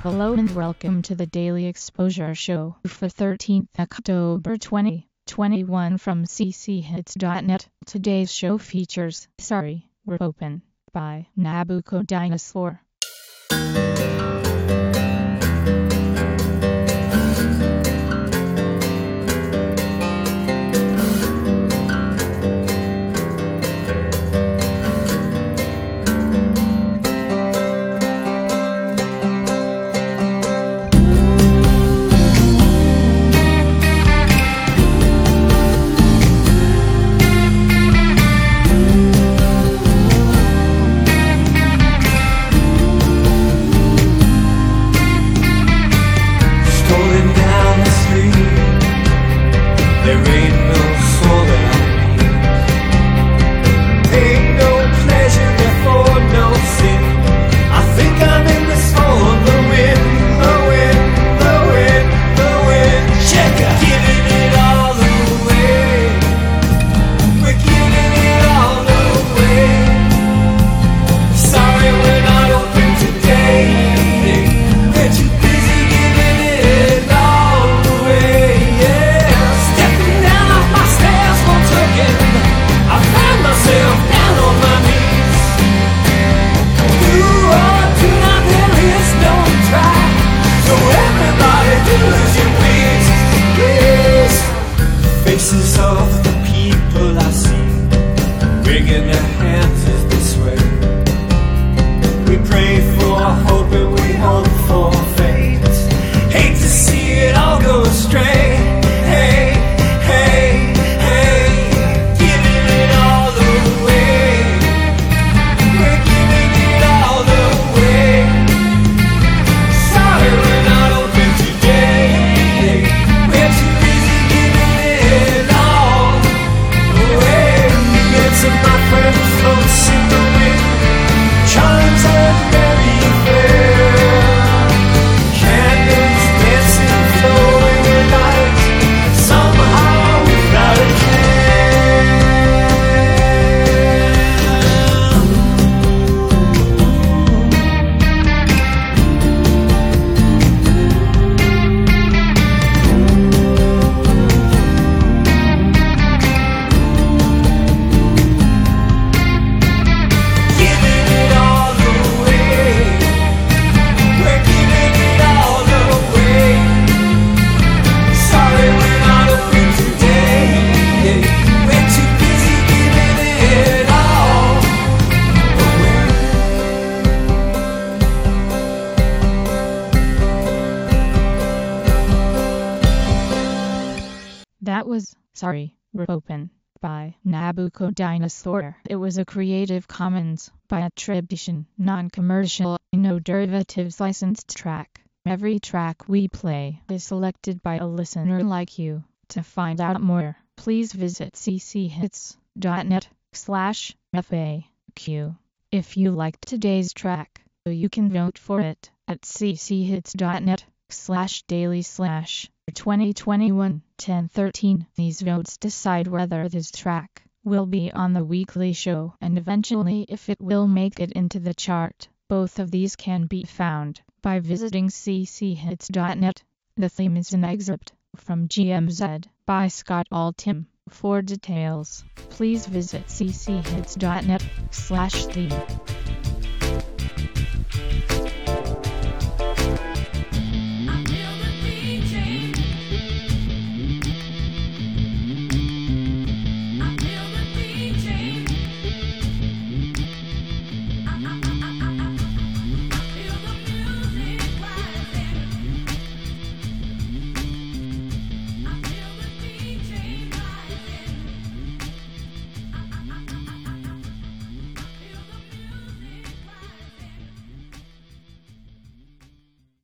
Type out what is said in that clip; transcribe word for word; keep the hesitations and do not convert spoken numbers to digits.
Hello and welcome to the Daily Exposure Show for thirteenth October twenty twenty-one from c c hits dot net. Today's show features Sorry, We're Open by Nabucco Dinosaur. Faces of the people I see, wringing their hands as they sway. We pray for hope and we hope for fate. Hate to see it all go astray. Hey, hey, hey, giving it all away. We're giving it all away. Sorry we're not open today. We're too busy giving it all away. It's my friend floats in the wind, chimes and merry fair, candles dancing, flowing in light, somehow without a That was Sorry, We're Open by Nabucco Dinosaur. It was a Creative Commons by attribution, non-commercial, no derivatives licensed track. Every track we play is selected by a listener like you. To find out more, please visit c c hits dot net slash F A Q. If you liked today's track, you can vote for it at c c hits dot net slash daily slash twenty twenty-one ten thirteen. These votes decide whether this track will be on the weekly show and eventually if it will make it into the chart. Both of these can be found by visiting c c hits dot net. The theme is an excerpt from G M Z by Scott Altham. For details, please visit c c hits dot net slash theme.